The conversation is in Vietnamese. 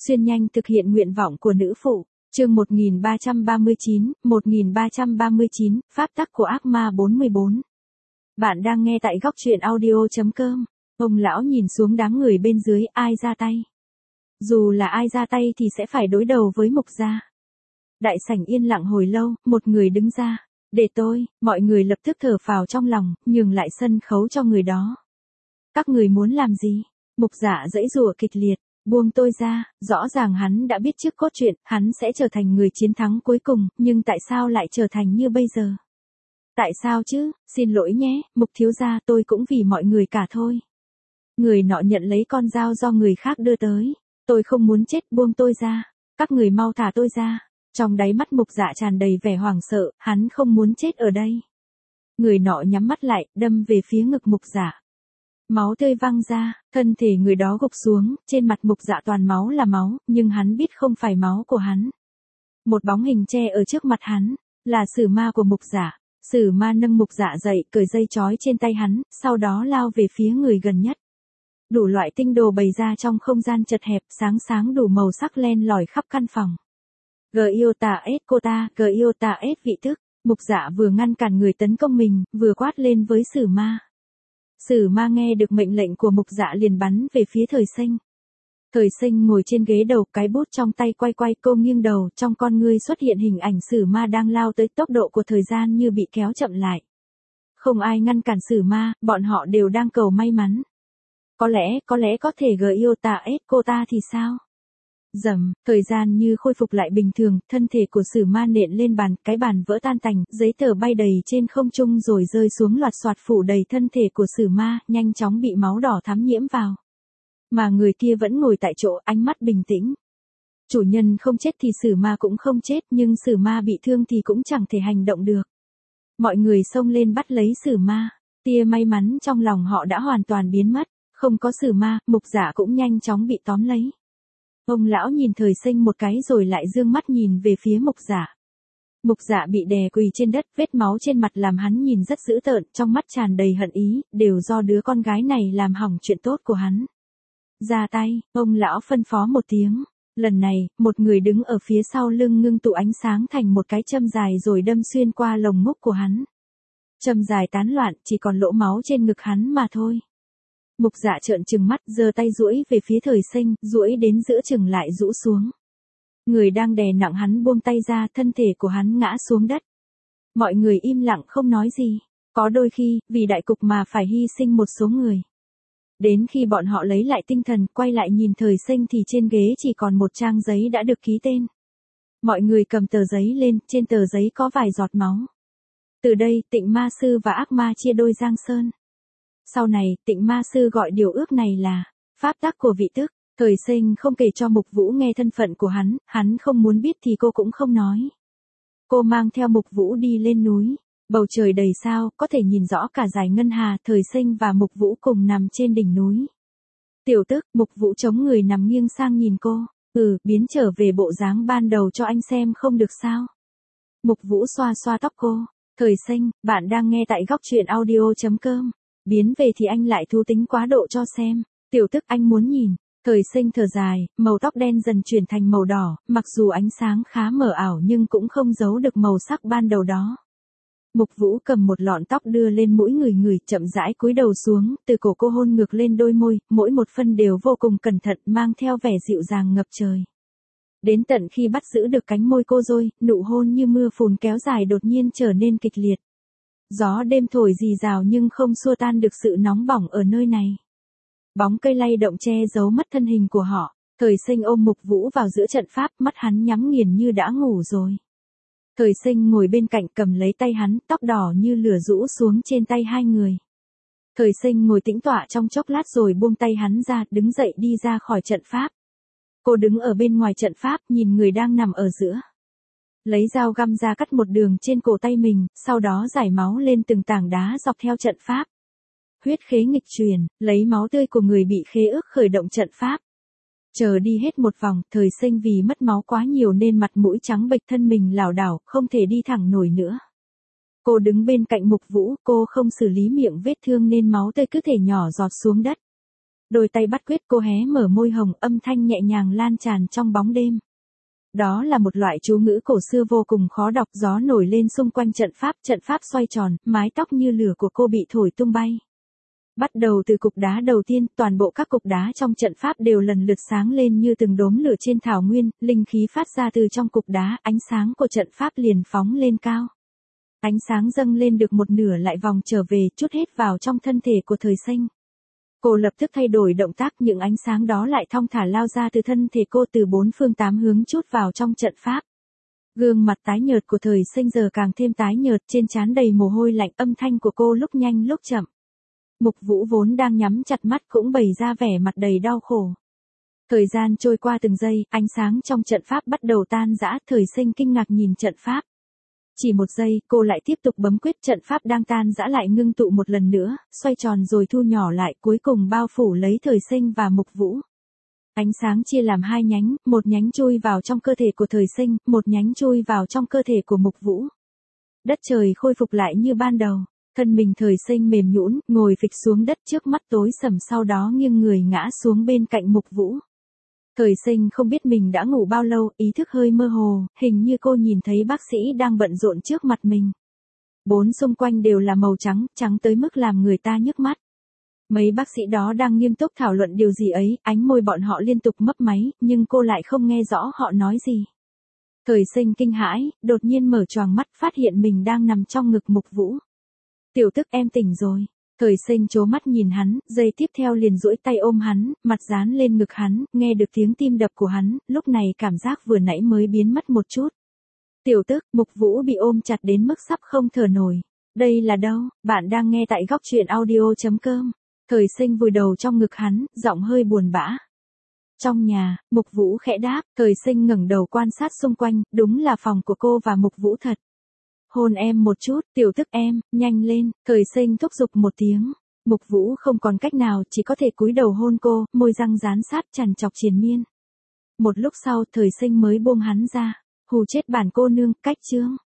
Xuyên nhanh thực hiện nguyện vọng của nữ phụ. Chương 1339, Pháp tắc của ác ma 44. Bạn đang nghe tại góc truyện audio.com. Ông lão nhìn xuống đám người bên dưới, ai ra tay? Dù là ai ra tay thì sẽ phải đối đầu với Mục gia. Đại sảnh yên lặng hồi lâu, một người đứng ra. Để tôi, mọi người lập tức thở phào trong lòng, nhường lại sân khấu cho người đó. Các người muốn làm gì? Mục Dạ giãy giụa kịch liệt. Buông tôi ra, rõ ràng hắn đã biết trước cốt truyện, hắn sẽ trở thành người chiến thắng cuối cùng, nhưng tại sao lại trở thành như bây giờ? Tại sao chứ, xin lỗi nhé, Mục thiếu gia, tôi cũng vì mọi người cả thôi. Người nọ nhận lấy con dao do người khác đưa tới. Tôi không muốn chết, buông tôi ra. Các người mau thả tôi ra. Trong đáy mắt Mục Dạ tràn đầy vẻ hoảng sợ, hắn không muốn chết ở đây. Người nọ nhắm mắt lại, đâm về phía ngực Mục Dạ. Máu tươi văng ra, thân thể người đó gục xuống, trên mặt Mục Dạ toàn máu là máu, nhưng hắn biết không phải máu của hắn. Một bóng hình che ở trước mặt hắn, là sử ma của Mục Dạ. Sử ma nâng Mục Dạ dậy, cởi dây trói trên tay hắn, sau đó lao về phía người gần nhất. Đủ loại tinh đồ bày ra trong không gian chật hẹp, sáng sáng đủ màu sắc len lỏi khắp căn phòng. Giota S Kota, Giota S vị tức. Mục Dạ vừa ngăn cản người tấn công mình, vừa quát lên với sử ma. Sử ma nghe được mệnh lệnh của Mục Dạ liền bắn về phía Thời Sinh. Thời Sinh ngồi trên ghế đầu, cái bút trong tay quay quay, cô nghiêng đầu, trong con ngươi xuất hiện hình ảnh sử ma đang lao tới, tốc độ của thời gian như bị kéo chậm lại. Không ai ngăn cản sử ma, bọn họ đều đang cầu may mắn. Có lẽ có thể Giota S Kota thì sao? Dầm, thời gian như khôi phục lại bình thường, thân thể của sử ma nện lên bàn, cái bàn vỡ tan tành, giấy tờ bay đầy trên không trung rồi rơi xuống loạt soạt phủ đầy thân thể của sử ma, nhanh chóng bị máu đỏ thắm nhiễm vào. Mà người kia vẫn ngồi tại chỗ, ánh mắt bình tĩnh. Chủ nhân không chết thì sử ma cũng không chết, nhưng sử ma bị thương thì cũng chẳng thể hành động được. Mọi người xông lên bắt lấy sử ma, tia may mắn trong lòng họ đã hoàn toàn biến mất, không có sử ma, Mục Dạ cũng nhanh chóng bị tóm lấy. Ông lão nhìn Thời Sinh một cái rồi lại dương mắt nhìn về phía Mục Dạ. Mục Dạ bị đè quỳ trên đất, vết máu trên mặt làm hắn nhìn rất dữ tợn, trong mắt tràn đầy hận ý, đều do đứa con gái này làm hỏng chuyện tốt của hắn. Ra tay, ông lão phân phó một tiếng. Lần này, một người đứng ở phía sau lưng ngưng tụ ánh sáng thành một cái châm dài rồi đâm xuyên qua lồng ngực của hắn. Châm dài tán loạn, chỉ còn lỗ máu trên ngực hắn mà thôi. Mục Dạ trợn trừng mắt, giơ tay duỗi về phía Thời Sinh, duỗi đến giữa chừng lại rũ xuống. Người đang đè nặng hắn buông tay ra, thân thể của hắn ngã xuống đất. Mọi người im lặng không nói gì. Có đôi khi, vì đại cục mà phải hy sinh một số người. Đến khi bọn họ lấy lại tinh thần, quay lại nhìn Thời Sinh thì trên ghế chỉ còn một trang giấy đã được ký tên. Mọi người cầm tờ giấy lên, trên tờ giấy có vài giọt máu. Từ đây, Tịnh Ma Sư và ác ma chia đôi giang sơn. Sau này, Tịnh Ma Sư gọi điều ước này là pháp tắc của vị tức. Thời Sinh không kể cho Mục Vũ nghe thân phận của hắn không muốn biết thì cô cũng không nói. Cô mang theo Mục Vũ đi lên núi. Bầu trời đầy sao, có thể nhìn rõ cả dải ngân hà. Thời Sinh và Mục Vũ cùng nằm trên đỉnh núi. Tiểu tức, Mục Vũ chống người nằm nghiêng sang nhìn cô. Biến trở về bộ dáng ban đầu cho anh xem không được sao? Mục Vũ xoa xoa tóc cô. Thời Sinh, bạn đang nghe tại góc truyện audio.com. Biến về thì anh lại thú tính quá độ cho xem. Tiểu tức, anh muốn nhìn. Thời Sinh thở dài, màu tóc đen dần chuyển thành màu đỏ, mặc dù ánh sáng khá mờ ảo nhưng cũng không giấu được màu sắc ban đầu đó. Mục Vũ cầm một lọn tóc đưa lên mũi người, chậm rãi cúi đầu xuống, từ cổ cô hôn ngược lên đôi môi, mỗi một phân đều vô cùng cẩn thận, mang theo vẻ dịu dàng ngập trời. Đến tận khi bắt giữ được cánh môi cô rồi, nụ hôn như mưa phùn kéo dài đột nhiên trở nên kịch liệt. Gió đêm thổi rì rào nhưng không xua tan được sự nóng bỏng ở nơi này. Bóng cây lay động che giấu mất thân hình của họ. Thời Sinh ôm Mục Vũ vào giữa trận pháp, mắt hắn nhắm nghiền như đã ngủ rồi. Thời Sinh ngồi bên cạnh cầm lấy tay hắn, tóc đỏ như lửa rũ xuống trên tay hai người. Thời Sinh ngồi tĩnh tọa trong chốc lát rồi buông tay hắn ra, đứng dậy đi ra khỏi trận pháp. Cô đứng ở bên ngoài trận pháp, nhìn người đang nằm ở giữa. Lấy dao găm ra cắt một đường trên cổ tay mình, sau đó rải máu lên từng tảng đá dọc theo trận pháp. Huyết khế nghịch truyền, lấy máu tươi của người bị khế ước khởi động trận pháp. Chờ đi hết một vòng, Thời Sinh vì mất máu quá nhiều nên mặt mũi trắng bệch, thân mình lảo đảo, không thể đi thẳng nổi nữa. Cô đứng bên cạnh Mục Vũ, cô không xử lý miệng vết thương nên máu tươi cứ thể nhỏ giọt xuống đất. Đôi tay bắt quyết cô hé mở môi hồng, âm thanh nhẹ nhàng lan tràn trong bóng đêm. Đó là một loại chú ngữ cổ xưa vô cùng khó đọc, gió nổi lên xung quanh trận pháp xoay tròn, mái tóc như lửa của cô bị thổi tung bay. Bắt đầu từ cục đá đầu tiên, toàn bộ các cục đá trong trận pháp đều lần lượt sáng lên như từng đốm lửa trên thảo nguyên, linh khí phát ra từ trong cục đá, ánh sáng của trận pháp liền phóng lên cao. Ánh sáng dâng lên được một nửa lại vòng trở về, chút hết vào trong thân thể của Thời Sinh. Cô lập tức thay đổi động tác, những ánh sáng đó lại thong thả lao ra từ thân thể cô, từ bốn phương tám hướng chút vào trong trận pháp. Gương mặt tái nhợt của Thời Sinh giờ càng thêm tái nhợt, trên trán đầy mồ hôi lạnh, âm thanh của cô lúc nhanh lúc chậm. Mục Vũ vốn đang nhắm chặt mắt cũng bày ra vẻ mặt đầy đau khổ. Thời gian trôi qua từng giây, ánh sáng trong trận pháp bắt đầu tan rã, Thời Sinh kinh ngạc nhìn trận pháp. Chỉ một giây, cô lại tiếp tục bấm quyết, trận pháp đang tan rã lại ngưng tụ một lần nữa, xoay tròn rồi thu nhỏ lại, cuối cùng bao phủ lấy Thời Sinh và Mục Vũ. Ánh sáng chia làm hai nhánh, một nhánh chui vào trong cơ thể của Thời Sinh, một nhánh chui vào trong cơ thể của Mục Vũ. Đất trời khôi phục lại như ban đầu, thân mình Thời Sinh mềm nhũn, ngồi phịch xuống đất, trước mắt tối sầm, sau đó nghiêng người ngã xuống bên cạnh Mục Vũ. Thời Sinh không biết mình đã ngủ bao lâu, ý thức hơi mơ hồ, hình như cô nhìn thấy bác sĩ đang bận rộn trước mặt mình. Bốn xung quanh đều là màu trắng, trắng tới mức làm người ta nhức mắt. Mấy bác sĩ đó đang nghiêm túc thảo luận điều gì ấy, ánh môi bọn họ liên tục mấp máy, nhưng cô lại không nghe rõ họ nói gì. Thời Sinh kinh hãi, đột nhiên mở choàng mắt, phát hiện mình đang nằm trong ngực Mục Vũ. Tiểu Tức, em tỉnh rồi. Thời Sinh trố mắt nhìn hắn, giây tiếp theo liền duỗi tay ôm hắn, mặt dán lên ngực hắn, nghe được tiếng tim đập của hắn, lúc này cảm giác vừa nãy mới biến mất một chút. Tiểu Tức, Mục Vũ bị ôm chặt đến mức sắp không thở nổi. Đây là đâu? Bạn đang nghe tại góc truyện audio.com. Thời Sinh vùi đầu trong ngực hắn, giọng hơi buồn bã. Trong nhà, Mục Vũ khẽ đáp, Thời Sinh ngẩng đầu quan sát xung quanh, đúng là phòng của cô và Mục Vũ thật. Hôn em một chút, Tiểu Tức em, nhanh lên, Thời Sinh thúc giục một tiếng. Mục Vũ không còn cách nào, chỉ có thể cúi đầu hôn cô, môi răng dán sát chằn chọc triền miên. Một lúc sau, Thời Sinh mới buông hắn ra. Hù chết bản cô nương, cách chương.